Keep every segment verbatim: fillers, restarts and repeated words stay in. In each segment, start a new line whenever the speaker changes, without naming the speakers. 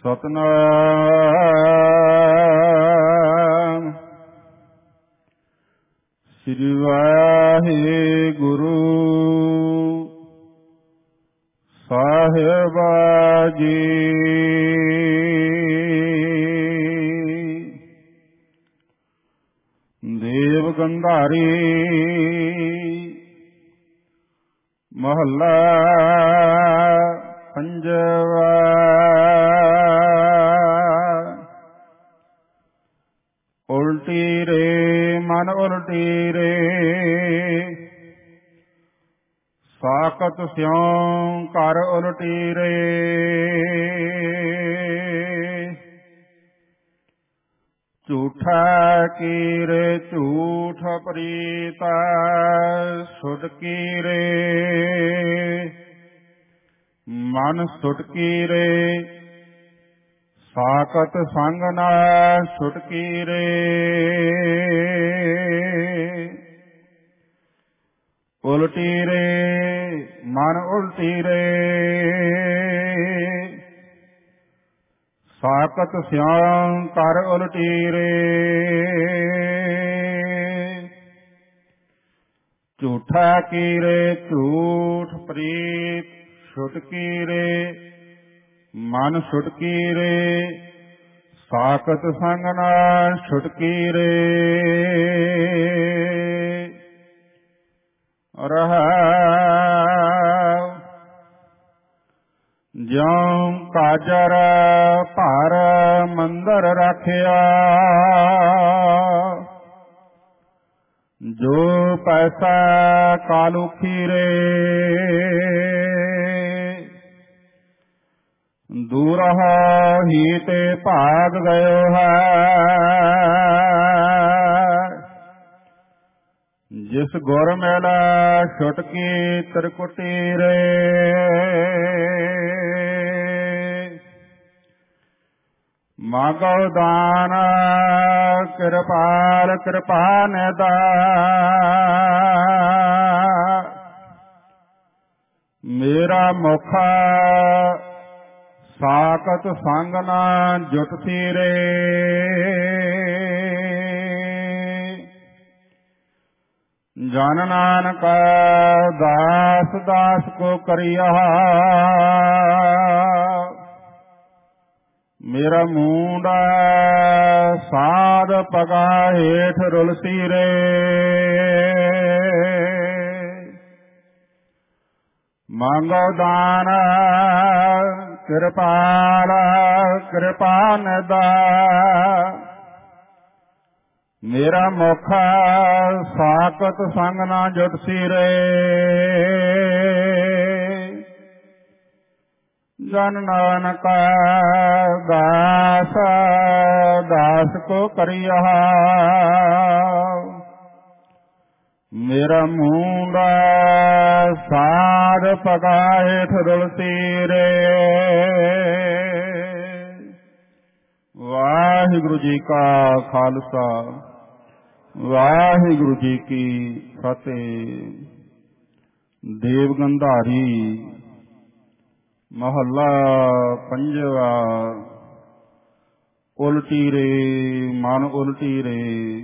ਸਤਨਾਮ ਸ੍ਰੀ ਵਾਹਿਗੁਰੂ ਸਾਹਿਬ ਜੀ। ਦੇਵ ਗੰਧਾਰੀ ਮਹੱਲਾ ਪੰਜਵਾ। ਉਲਟੀ ਰੇ ਮਨ ਉਲਟੀ ਰੇ, ਸਾਖਤ ਸਿਉ ਘਰ ਉਲਟੀ ਰੇ। ਝੂਠਾ ਕੀਰੇ ਝੂਠ ਪ੍ਰੀਤ ਸੁਟਕੀ ਰੇ, ਮਨ ਸੁਟਕੀ ਰੇ। ਸਾਖਤ ਸੰਗ ਨਾ ਛੁਟਕੀ ਰੇ, ਉਲਟੀ ਰੇ ਮਨ ਉਲਟੀ ਰੇ। ਸਾਖਤ ਸਿਉ ਘਰ ਉਲਟੀ ਰੇ, ਝੂਠਾ ਕੀਰੇ ਝੂਠ ਪ੍ਰੀਤ ਛੁਟਕੀ ਰੇ, ਮਨ ਛੁਟਕੀ ਰੇ। ਸਾਖਤ ਸੰਗ ਨਾ ਛੁਟਕੀ ਰੇ। ਰਹਾਉ ਜਿਉ ਕਾਜਰ ਭਰ ਮੰਦਰ ਰਾਖਿਆ, ਜੋ ਪੈਸਾ ਕਾਲੂਖੀ ਰੇ। ਦੂਰਹ ਹੀ ਤੇ ਭਾਗ ਗਇਓ ਹੈ, ਜਿਸ ਗੁਰ ਮਿਲਾ ਛੁਟਕੀ ਤਿਰਕੁਟੀ ਰੇ। ਮਾਗੋ ਦਾਨ ਕਿਰਪਾਲ ਕਿਰਪਾ ਨਿਦਾ, ਮੇਰਾ ਮੁਖ ਸਾਖਤ ਸੰਗ ਨਾ ਜੁਟਤੀ ਰੇ। ਜਨ ਨਾਨਕ ਦਾਸ ਦਾਸ ਕੋ ਕਰਿਆ, ਮੇਰਾ ਮੂੰਡਾ ਸਾਧ ਪਗਾ ਹੇਠ ਰੁਲਸੀ ਰੇ। ਮੰਗੋ ਦਾਨ ਕਿਰਪਾਲ ਕਿਰਪਾ ਨਿਦਾ, ਮੇਰਾ ਮੁਖ ਸਾਖਤ ਸੰਗ ਨਾ ਜੁਟਸੀ ਰੇ। ਜਨ ਨਾਨਕ ਦਾਸ ਦਾਸ ਕੋ ਕਰਿਆ, ਮੇਰਾ ਮੂੰਡਾ ਸਾਧ ਪਗਾ ਹੇਠ ਰੁਲਸੀ ਰੇ। ਵਾਹਿਗੁਰੂ ਜੀ ਕਾ ਖਾਲਸਾ, ਵਾਹਿਗੁਰੂ ਜੀ ਕੀ ਫਤਿਹ। ਦੇਵ ਗੰਧਾਰੀ ਮਹੱਲਾ ਪੰਜਵਾ। ਉਲਟੀ ਰੇ ਮਨ ਉਲਟੀ ਰੇ,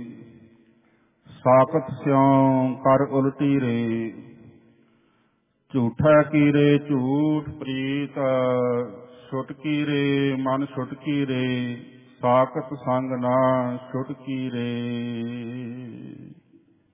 ਸਾਖਤ ਸਿਉ ਕਰ ਉਲਟੀ ਰੇ। ਝੂਠਾ ਕੀਰੇ ਝੂਠ ਪ੍ਰੀਤ ਛੁਟਕੀ ਰੇ, ਮਨ ਛੁਟਕੀ ਰੇ। ਸਾਖਤ ਸੰਗ ਨਾ ਛੁਟਕੀ ਰੇ।